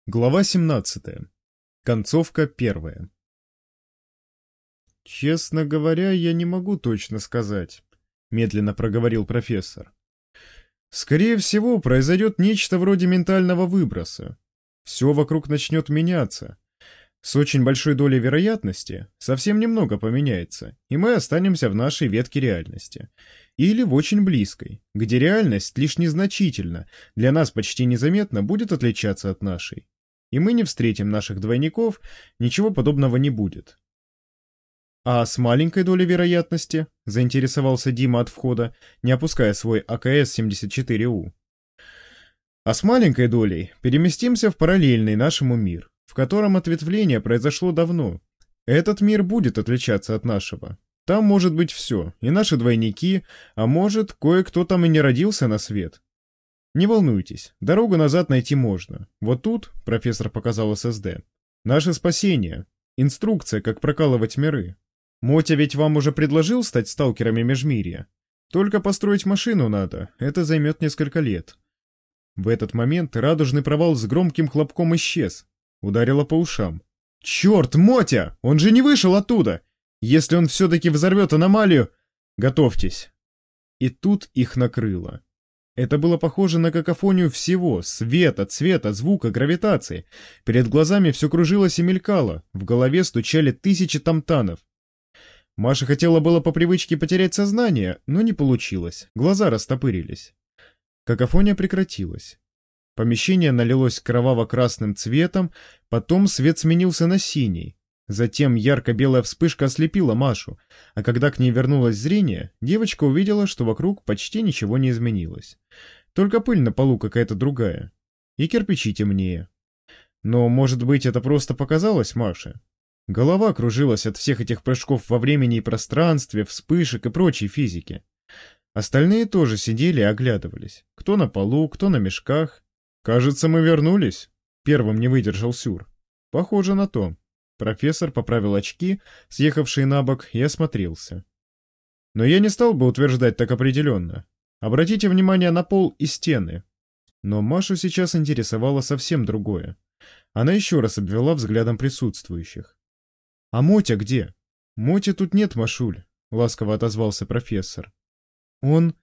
Глава 17. Концовка 1. «Честно говоря, я не могу точно сказать», — медленно проговорил профессор. «Скорее всего, произойдет нечто вроде ментального выброса. Все вокруг начнет меняться. С очень большой долей вероятности совсем немного поменяется, и мы останемся в нашей ветке реальности. Или в очень близкой, где реальность лишь незначительно, для нас почти незаметно будет отличаться от нашей. И мы не встретим наших двойников, ничего подобного не будет». «А с маленькой долей вероятности?» — заинтересовался Дима от входа, не опуская свой АКС-74У. «А с маленькой долей переместимся в параллельный нашему мир, в котором ответвление произошло давно. Этот мир будет отличаться от нашего. Там может быть все, и наши двойники, а может, кое-кто там и не родился на свет. Не волнуйтесь, дорогу назад найти можно. Вот тут, — профессор показал ССД, — наше спасение, инструкция, как прокалывать миры. Мотя ведь вам уже предложил стать сталкерами Межмирья? Только построить машину надо, это займет несколько лет». В этот момент радужный провал с громким хлопком исчез. Ударило по ушам. «Черт, Мотя! Он же не вышел оттуда! Если он все-таки взорвет аномалию... Готовьтесь!» И тут их накрыло. Это было похоже на какофонию всего: света, цвета, звука, гравитации. Перед глазами все кружилось и мелькало, в голове стучали тысячи тамтанов. Маша хотела было по привычке потерять сознание, но не получилось, глаза растопырились. Какофония прекратилась. Помещение налилось кроваво-красным цветом, потом свет сменился на синий. Затем ярко-белая вспышка ослепила Машу, а когда к ней вернулось зрение, девочка увидела, что вокруг почти ничего не изменилось. Только пыль на полу какая-то другая. И кирпичи темнее. Но, может быть, это просто показалось Маше? Голова кружилась от всех этих прыжков во времени и пространстве, вспышек и прочей физики. Остальные тоже сидели и оглядывались. Кто на полу, кто на мешках. «Кажется, мы вернулись», — первым не выдержал Сюр. «Похоже на то». Профессор поправил очки, съехавшие на бок, и осмотрелся. «Но я не стал бы утверждать так определенно. Обратите внимание на пол и стены». Но Машу сейчас интересовало совсем другое. Она еще раз обвела взглядом присутствующих. «А Мотя где?» «Моти тут нет, Машуль», — ласково отозвался профессор. Он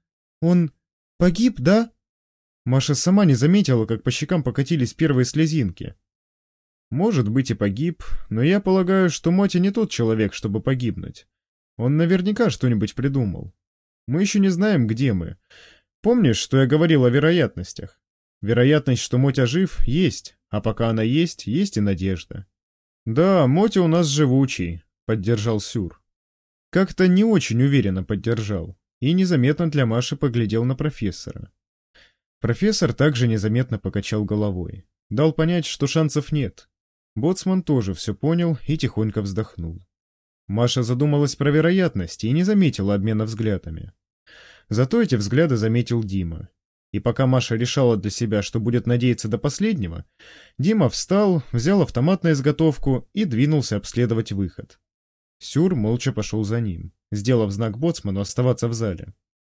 погиб, да?» Маша сама не заметила, как по щекам покатились первые слезинки. «Может быть и погиб, но я полагаю, что Мотя не тот человек, чтобы погибнуть. Он наверняка что-нибудь придумал. Мы еще не знаем, где мы. Помнишь, что я говорил о вероятностях? Вероятность, что Мотя жив, есть, а пока она есть, есть и надежда». «Да, Мотя у нас живучий», — поддержал Сюр. Как-то не очень уверенно поддержал, и незаметно для Маши поглядел на профессора. Профессор также незаметно покачал головой. Дал понять, что шансов нет. Боцман тоже все понял и тихонько вздохнул. Маша задумалась про вероятности и не заметила обмена взглядами. Зато эти взгляды заметил Дима. И пока Маша решала для себя, что будет надеяться до последнего, Дима встал, взял автомат на изготовку и двинулся обследовать выход. Сюр молча пошел за ним, сделав знак боцману оставаться в зале.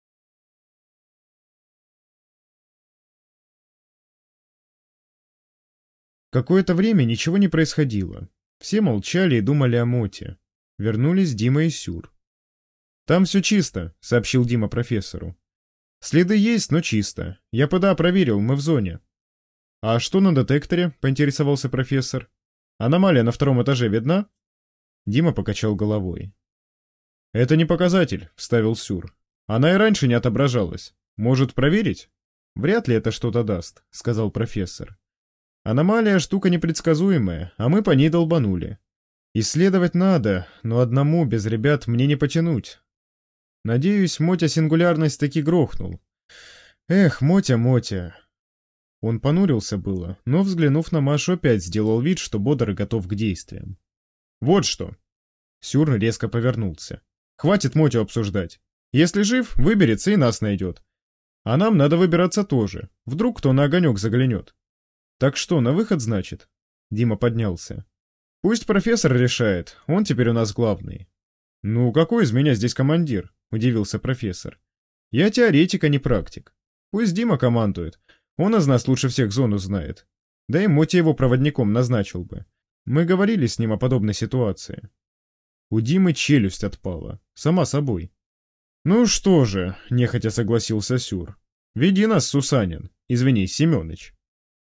Какое-то время ничего не происходило. Все молчали и думали о Моте. Вернулись Дима и Сюр. «Там все чисто», — сообщил Дима профессору. «Следы есть, но чисто. Я ПДА проверил, мы в зоне». «А что на детекторе?» — поинтересовался профессор. «Аномалия на втором этаже видна?» Дима покачал головой. «Это не показатель», — вставил Сюр. «Она и раньше не отображалась. Может, проверить?» «Вряд ли это что-то даст», — сказал профессор. «Аномалия — штука непредсказуемая, а мы по ней долбанули. Исследовать надо, но одному без ребят мне не потянуть. Надеюсь, Мотя сингулярность таки грохнул. Эх, Мотя, Мотя». Он понурился было, но, взглянув на Машу, опять сделал вид, что бодр и готов к действиям. «Вот что!» Сюр резко повернулся. «Хватит Мотю обсуждать. Если жив, выберется и нас найдет. А нам надо выбираться тоже. Вдруг кто на огонек заглянет. Так что, на выход, значит?» Дима поднялся. «Пусть профессор решает, он теперь у нас главный». «Ну, какой из меня здесь командир?» — удивился профессор. «Я теоретик, а не практик. Пусть Дима командует, он из нас лучше всех зону знает. Да и Мотя его проводником назначил бы. Мы говорили с ним о подобной ситуации. У Димы челюсть отпала, сама собой. «Ну что же», — нехотя согласился Сюр. «Веди нас, Сусанин. Извини, Семёныч».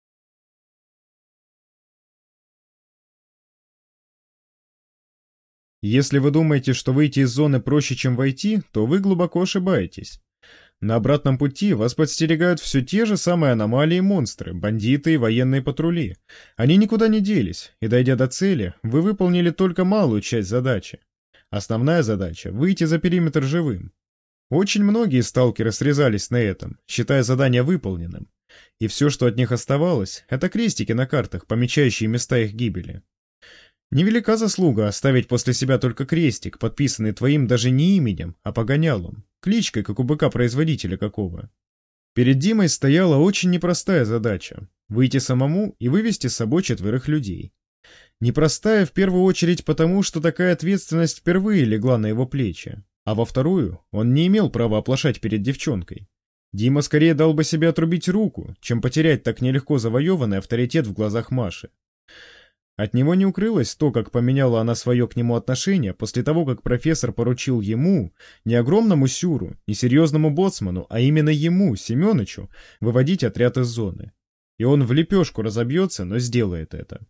Если вы думаете, что выйти из зоны проще, чем войти, то вы глубоко ошибаетесь. На обратном пути вас подстерегают все те же самые аномалии и монстры, бандиты и военные патрули. Они никуда не делись, и дойдя до цели, вы выполнили только малую часть задачи. Основная задача — выйти за периметр живым. Очень многие сталкеры срезались на этом, считая задание выполненным. И все, что от них оставалось, это крестики на картах, помечающие места их гибели. Невелика заслуга оставить после себя только крестик, подписанный твоим даже не именем, а погонялом, кличкой, как у быка-производителя какого. Перед Димой стояла очень непростая задача — выйти самому и вывести с собой 4 людей. Непростая в первую очередь потому, что такая ответственность впервые легла на его плечи, а во вторую он не имел права оплошать перед девчонкой. Дима скорее дал бы себе отрубить руку, чем потерять так нелегко завоеванный авторитет в глазах Маши. От него не укрылось то, как поменяла она свое к нему отношение после того, как профессор поручил ему, не огромному Сюру, не серьезному боцману, а именно ему, Семёнычу, выводить отряд из зоны. И он в лепешку разобьется, но сделает это.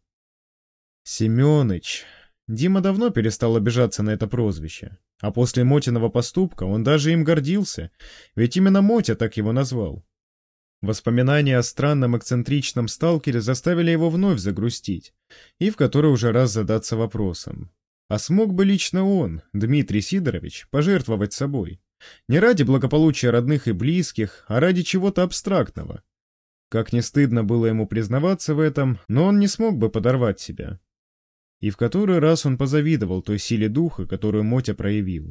Семёныч. Дима давно перестал обижаться на это прозвище. А после Мотиного поступка он даже им гордился, ведь именно Мотя так его назвал. Воспоминания о странном эксцентричном сталкере заставили его вновь загрустить, и в который уже раз задаться вопросом. А смог бы лично он, Дмитрий Сидорович, пожертвовать собой? Не ради благополучия родных и близких, а ради чего-то абстрактного. Как не стыдно было ему признаваться в этом, но он не смог бы подорвать себя. И в который раз он позавидовал той силе духа, которую Мотя проявил.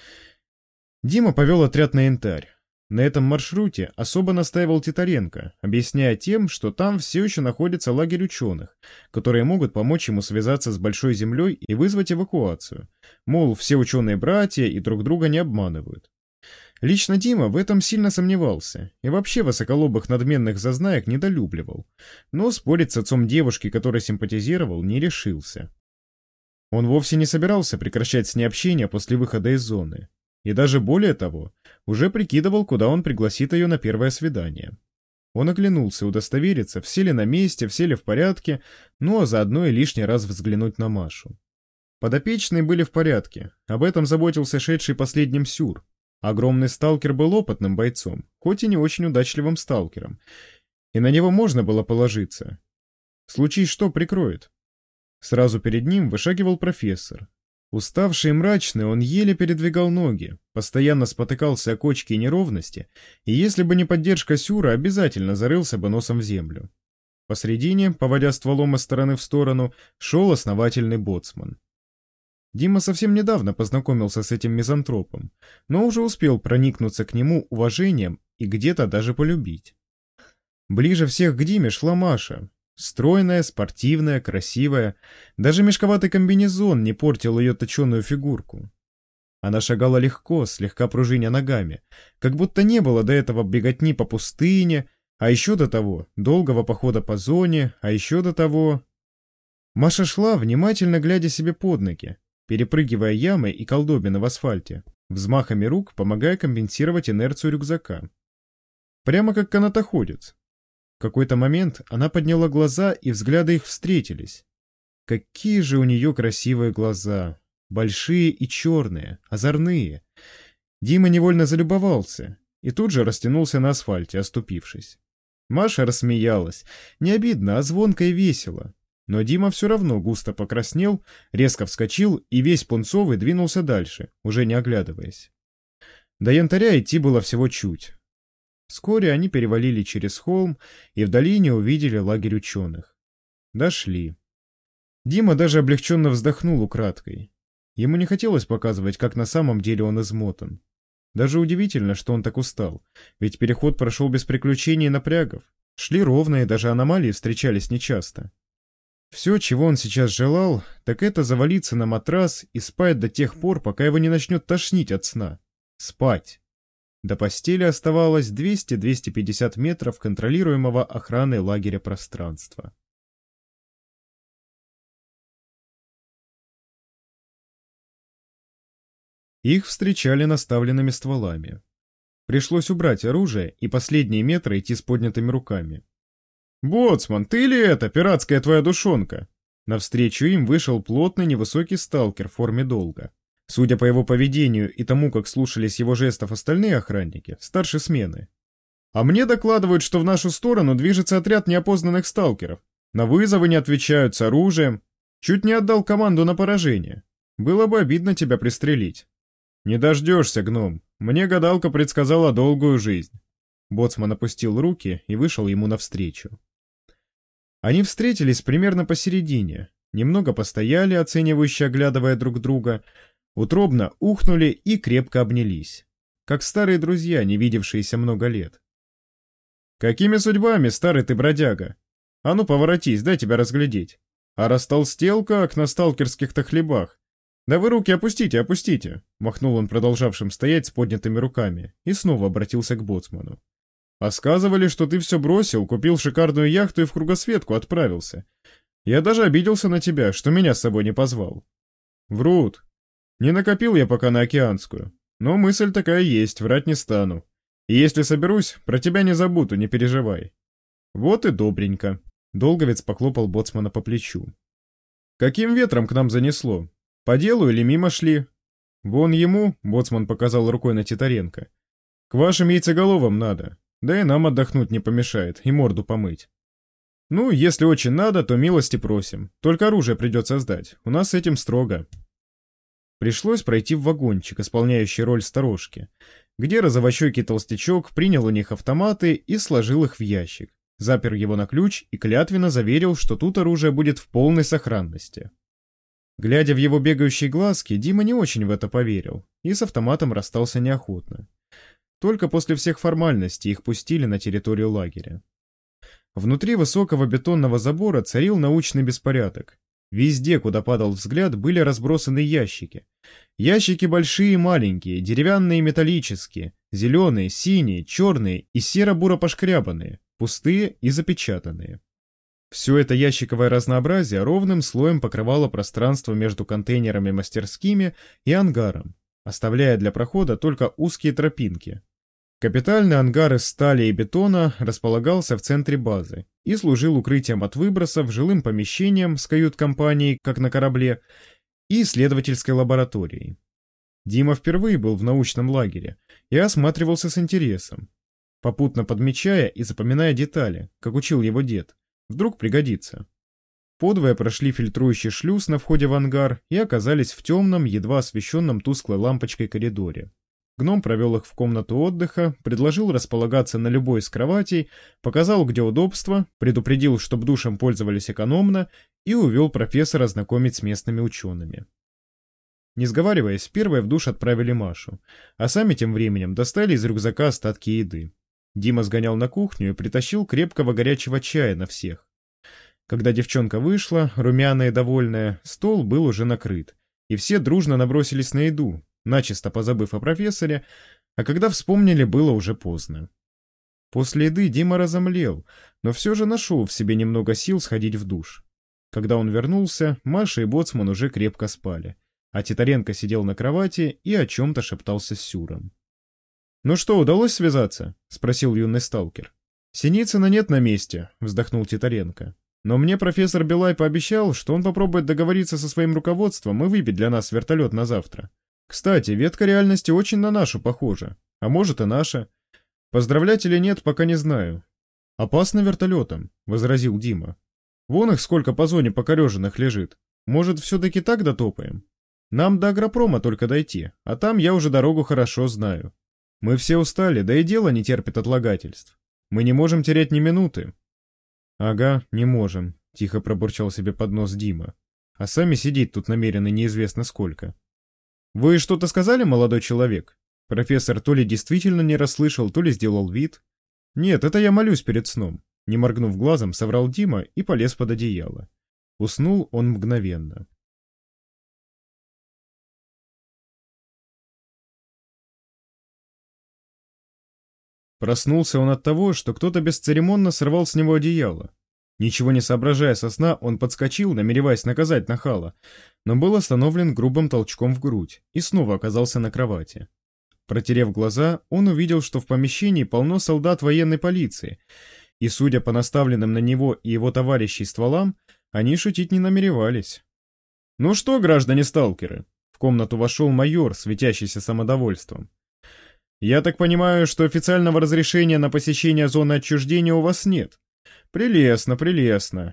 Дима повел отряд на Янтарь. На этом маршруте особо настаивал Титаренко, объясняя тем, что там все еще находится лагерь ученых, которые могут помочь ему связаться с Большой Землей и вызвать эвакуацию. Мол, все ученые-братья и друг друга не обманывают. Лично Дима в этом сильно сомневался и вообще высоколобых надменных зазнаек недолюбливал, но спорить с отцом девушки, которой симпатизировал, не решился. Он вовсе не собирался прекращать с ней общение после выхода из зоны. И даже более того, уже прикидывал, куда он пригласит ее на первое свидание. Он оглянулся удостовериться, все ли на месте, все ли в порядке, ну а заодно и лишний раз взглянуть на Машу. Подопечные были в порядке, об этом заботился шедший последним Сюр. Огромный сталкер был опытным бойцом, хоть и не очень удачливым сталкером, и на него можно было положиться. Случись что, прикроет. Сразу перед ним вышагивал профессор. Уставший и мрачный, он еле передвигал ноги, постоянно спотыкался о кочки и неровности, и если бы не поддержка Сюра, обязательно зарылся бы носом в землю. Посредине, поводя стволом из стороны в сторону, шел основательный боцман. Дима совсем недавно познакомился с этим мизантропом, но уже успел проникнуться к нему уважением и где-то даже полюбить. Ближе всех к Диме шла Маша. Стройная, спортивная, красивая. Даже мешковатый комбинезон не портил ее точеную фигурку. Она шагала легко, слегка пружиня ногами, как будто не было до этого беготни по пустыне, а еще до того долгого похода по зоне, а еще до того... Маша шла, внимательно глядя себе под ноги, перепрыгивая ямы и колдобины в асфальте, взмахами рук помогая компенсировать инерцию рюкзака. Прямо как канатоходец. В какой-то момент она подняла глаза, и взгляды их встретились. Какие же у нее красивые глаза! Большие и черные, озорные. Дима невольно залюбовался и тут же растянулся на асфальте, оступившись. Маша рассмеялась. Не обидно, а звонко и весело. Но Дима все равно густо покраснел, резко вскочил и весь пунцовый двинулся дальше, уже не оглядываясь. До Янтаря идти было всего чуть. Вскоре они перевалили через холм и в долине увидели лагерь ученых. Дошли. Дима даже облегченно вздохнул украдкой. Ему не хотелось показывать, как на самом деле он измотан. Даже удивительно, что он так устал, ведь переход прошел без приключений и напрягов. Шли ровно, и даже аномалии встречались нечасто. Все, чего он сейчас желал, так это завалиться на матрас и спать до тех пор, пока его не начнет тошнить от сна. Спать. До постели оставалось 200-250 метров контролируемого охраной лагеря пространства. Их встречали наставленными стволами. Пришлось убрать оружие и последние метры идти с поднятыми руками. «Боцман, ты ли это, пиратская твоя душонка?» Навстречу им вышел плотный невысокий сталкер в форме долга. Судя по его поведению и тому, как слушались его жестов остальные охранники, старше смены. «А мне докладывают, что в нашу сторону движется отряд неопознанных сталкеров. На вызовы не отвечают с оружием. Чуть не отдал команду на поражение. Было бы обидно тебя пристрелить». «Не дождешься, гном. Мне гадалка предсказала долгую жизнь». Боцман опустил руки и вышел ему навстречу. Они встретились примерно посередине, немного постояли, оценивающе оглядывая друг друга, утробно ухнули и крепко обнялись, как старые друзья, не видевшиеся много лет. «Какими судьбами, старый ты бродяга? А ну поворотись, дай тебя разглядеть. А растолстел как на сталкерских-то хлебах. Да вы руки опустите, опустите!» Махнул он продолжавшим стоять с поднятыми руками и снова обратился к боцману. «А сказывали, что ты все бросил, купил шикарную яхту и в кругосветку отправился. Я даже обиделся на тебя, что меня с собой не позвал». «Врут. Не накопил я пока на океанскую. Но мысль такая есть, врать не стану. И если соберусь, про тебя не забуду, не переживай». «Вот и добренько». Долговец похлопал боцмана по плечу. «Каким ветром к нам занесло? По делу или мимо шли?» «Вон ему», — боцман показал рукой на Титаренко, — «к вашим яйцеголовым надо. Да и нам отдохнуть не помешает, и морду помыть. Ну, если очень надо, то милости просим. Только оружие придется сдать. У нас с этим строго». Пришлось пройти в вагончик, исполняющий роль сторожки, где розовощекий толстячок принял у них автоматы и сложил их в ящик, запер его на ключ и клятвенно заверил, что тут оружие будет в полной сохранности. Глядя в его бегающие глазки, Дима не очень в это поверил и с автоматом расстался неохотно. Только после всех формальностей их пустили на территорию лагеря. Внутри высокого бетонного забора царил научный беспорядок. Везде, куда падал взгляд, были разбросаны ящики. Ящики большие и маленькие, деревянные и металлические, зеленые, синие, черные и серо-буро-пошкрябанные, пустые и запечатанные. Все это ящиковое разнообразие ровным слоем покрывало пространство между контейнерами-мастерскими и ангаром, оставляя для прохода только узкие тропинки. Капитальный ангар из стали и бетона располагался в центре базы и служил укрытием от выбросов, жилым помещением с кают-компанией, как на корабле, и исследовательской лабораторией. Дима впервые был в научном лагере и осматривался с интересом, попутно подмечая и запоминая детали, как учил его дед. Вдруг пригодится. Подвое прошли фильтрующий шлюз на входе в ангар и оказались в темном, едва освещенном тусклой лампочкой коридоре. Гном провел их в комнату отдыха, предложил располагаться на любой из кроватей, показал, где удобство, предупредил, чтобы душем пользовались экономно, и увел профессора знакомить с местными учеными. Не сговариваясь, первой в душ отправили Машу, а сами тем временем достали из рюкзака остатки еды. Дима сгонял на кухню и притащил крепкого горячего чая на всех. Когда девчонка вышла, румяная и довольная, стол был уже накрыт, и все дружно набросились на еду, начисто позабыв о профессоре, а когда вспомнили, было уже поздно. После еды Дима разомлел, но все же нашел в себе немного сил сходить в душ. Когда он вернулся, Маша и боцман уже крепко спали, а Титаренко сидел на кровати и о чем-то шептался с Сюром. «Ну что, удалось связаться?» — спросил юный сталкер. «Синицына нет на месте», — вздохнул Титаренко. «Но мне профессор Белай пообещал, что он попробует договориться со своим руководством и выбить для нас вертолет на завтра. Кстати, ветка реальности очень на нашу похожа, а может и наша. Поздравлять или нет, пока не знаю». «Опасно вертолетом», — возразил Дима. «Вон их сколько по зоне покореженных лежит. Может, все-таки так дотопаем? Нам до агропрома только дойти, а там я уже дорогу хорошо знаю. Мы все устали, да и дело не терпит отлагательств. Мы не можем терять ни минуты». «Ага, не можем», — тихо пробурчал себе под нос Дима. «А сами сидеть тут намерены неизвестно сколько». «Вы что-то сказали, молодой человек?» Профессор то ли действительно не расслышал, то ли сделал вид. «Нет, это я молюсь перед сном», — не моргнув глазом, соврал Дима и полез под одеяло. Уснул он мгновенно. Проснулся он от того, что кто-то бесцеремонно сорвал с него одеяло. Ничего не соображая со сна, он подскочил, намереваясь наказать нахала, но был остановлен грубым толчком в грудь и снова оказался на кровати. Протерев глаза, он увидел, что в помещении полно солдат военной полиции, и, судя по наставленным на него и его товарищей стволам, они шутить не намеревались. «Ну что, граждане-сталкеры?» — в комнату вошел майор, светящийся самодовольством. «Я так понимаю, что официального разрешения на посещение зоны отчуждения у вас нет? Прелестно, прелестно.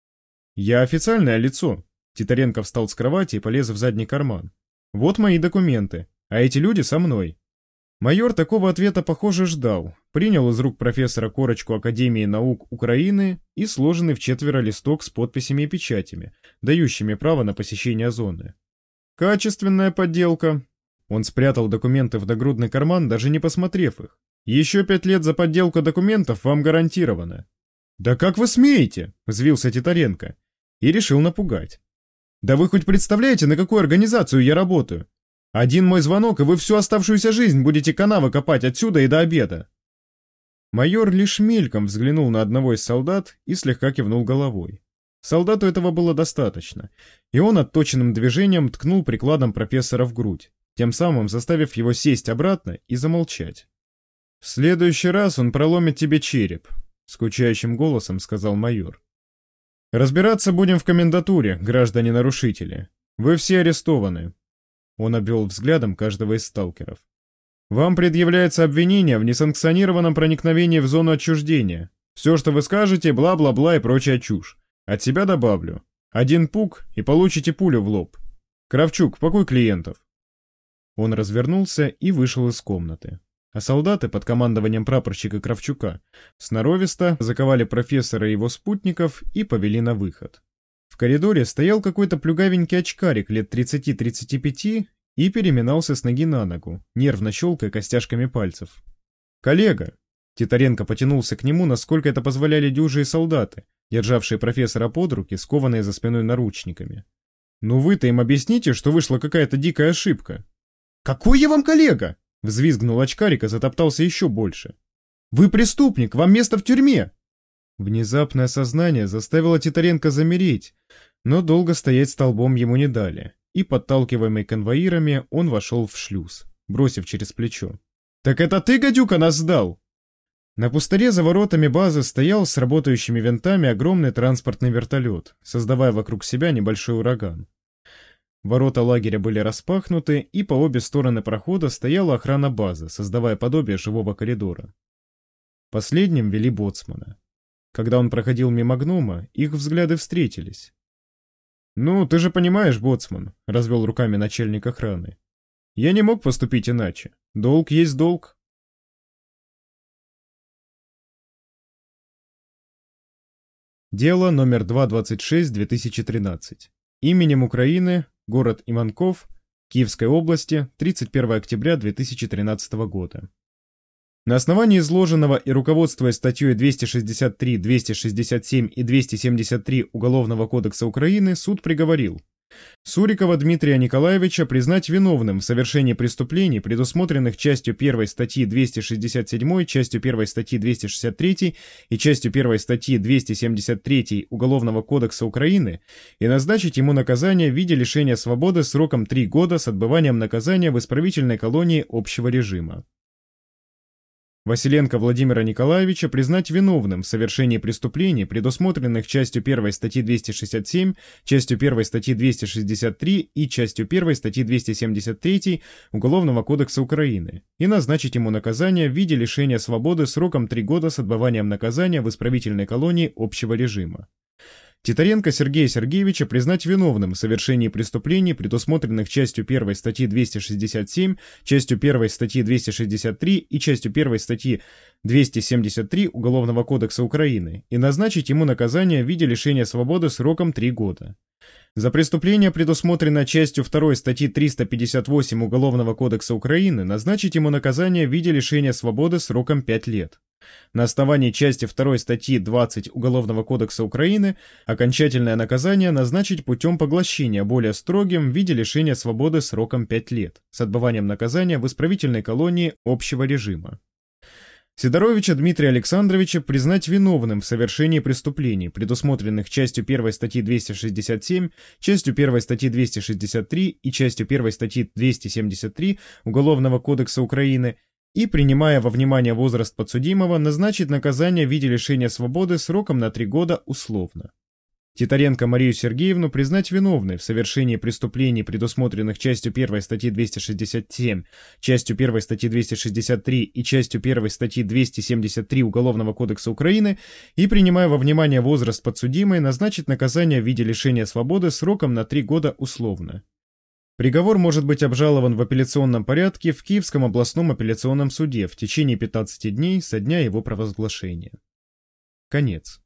Я официальное лицо». Титаренко встал с кровати и полез в задний карман. «Вот мои документы, а эти люди со мной». Майор такого ответа, похоже, ждал, принял из рук профессора корочку Академии наук Украины и сложенный вчетверо листок с подписями и печатями, дающими право на посещение зоны. «Качественная подделка». Он спрятал документы в нагрудный карман, даже не посмотрев их. «Еще 5 лет за подделку документов вам гарантировано». «Да как вы смеете?» — взвился Титаренко и решил напугать. «Да вы хоть представляете, на какую организацию я работаю? Один мой звонок, и вы всю оставшуюся жизнь будете канавы копать отсюда и до обеда». Майор лишь мельком взглянул на одного из солдат и слегка кивнул головой. Солдату этого было достаточно, и он отточенным движением ткнул прикладом профессора в грудь, тем самым заставив его сесть обратно и замолчать. «В следующий раз он проломит тебе череп», — скучающим голосом сказал майор. «Разбираться будем в комендатуре, граждане-нарушители. Вы все арестованы». Он обвел взглядом каждого из сталкеров. «Вам предъявляется обвинение в несанкционированном проникновении в зону отчуждения. Все, что вы скажете, бла-бла-бла и прочая чушь. От себя добавлю. 1 пук и получите пулю в лоб. Кравчук, пакуй клиентов». Он развернулся и вышел из комнаты. А солдаты под командованием прапорщика Кравчука сноровисто заковали профессора и его спутников и повели на выход. В коридоре стоял какой-то плюгавенький очкарик лет 30-35 и переминался с ноги на ногу, нервно щелкая костяшками пальцев. «Коллега!» Титаренко потянулся к нему, насколько это позволяли дюжие солдаты, державшие профессора под руки, скованные за спиной наручниками. «Ну вы-то им объясните, что вышла какая-то дикая ошибка». «Какой я вам коллега?» Взвизгнул очкарик и затоптался еще больше. «Вы преступник, вам место в тюрьме!» Внезапное сознание заставило Титаренко замереть, но долго стоять столбом ему не дали, и, подталкиваемый конвоирами, он вошел в шлюз, бросив через плечо. «Так это ты, гадюка, нас сдал?» На пустыре за воротами базы стоял с работающими винтами огромный транспортный вертолет, создавая вокруг себя небольшой ураган. Ворота лагеря были распахнуты, и по обе стороны прохода стояла охрана базы, создавая подобие живого коридора. Последним вели боцмана. Когда он проходил мимо гнома, их взгляды встретились. «Ну, ты же понимаешь, боцман», — развел руками начальник охраны. «Я не мог поступить иначе. Долг есть долг». Дело номер 226/2013. Именем Украины, город Иманков, Киевской области, 31 октября 2013 года. На основании изложенного и руководствуясь статьей 263, 267 и 273 Уголовного кодекса Украины, суд приговорил Сурикова Дмитрия Николаевича признать виновным в совершении преступлений, предусмотренных частью 1 статьи 267, частью 1 статьи 263 и частью 1 статьи 273 Уголовного кодекса Украины и назначить ему наказание в виде лишения свободы сроком 3 года с отбыванием наказания в исправительной колонии общего режима. Василенко Владимира Николаевича признать виновным в совершении преступлений, предусмотренных частью 1 статьи 267, частью 1 статьи 263 и частью 1 статьи 273 Уголовного кодекса Украины, и назначить ему наказание в виде лишения свободы сроком 3 года с отбыванием наказания в исправительной колонии общего режима. Титаренко Сергея Сергеевича признать виновным в совершении преступлений, предусмотренных частью 1 статьи 267, частью 1 статьи 263 и частью 1 статьи 273 Уголовного кодекса Украины и назначить ему наказание в виде лишения свободы сроком 3 года. За преступление, предусмотренное частью 2 статьи 358 Уголовного кодекса Украины, назначить ему наказание в виде лишения свободы сроком 5 лет. На основании части 2 статьи 20 Уголовного кодекса Украины окончательное наказание назначить путем поглощения более строгим в виде лишения свободы сроком 5 лет с отбыванием наказания в исправительной колонии общего режима. Сидоровича Дмитрия Александровича признать виновным в совершении преступлений, предусмотренных частью 1 статьи 267, частью 1 статьи 263 и частью 1 статьи 273 Уголовного кодекса Украины, и, принимая во внимание возраст подсудимого, назначить наказание в виде лишения свободы сроком на 3 года условно. Титаренко Марию Сергеевну признать виновной в совершении преступлений, предусмотренных частью 1 статьи 267, частью 1 статьи 263 и частью 1 статьи 273 Уголовного кодекса Украины, и, принимая во внимание возраст подсудимой, назначить наказание в виде лишения свободы сроком на 3 года условно. Приговор может быть обжалован в апелляционном порядке в Киевском областном апелляционном суде в течение 15 дней со дня его провозглашения. Конец.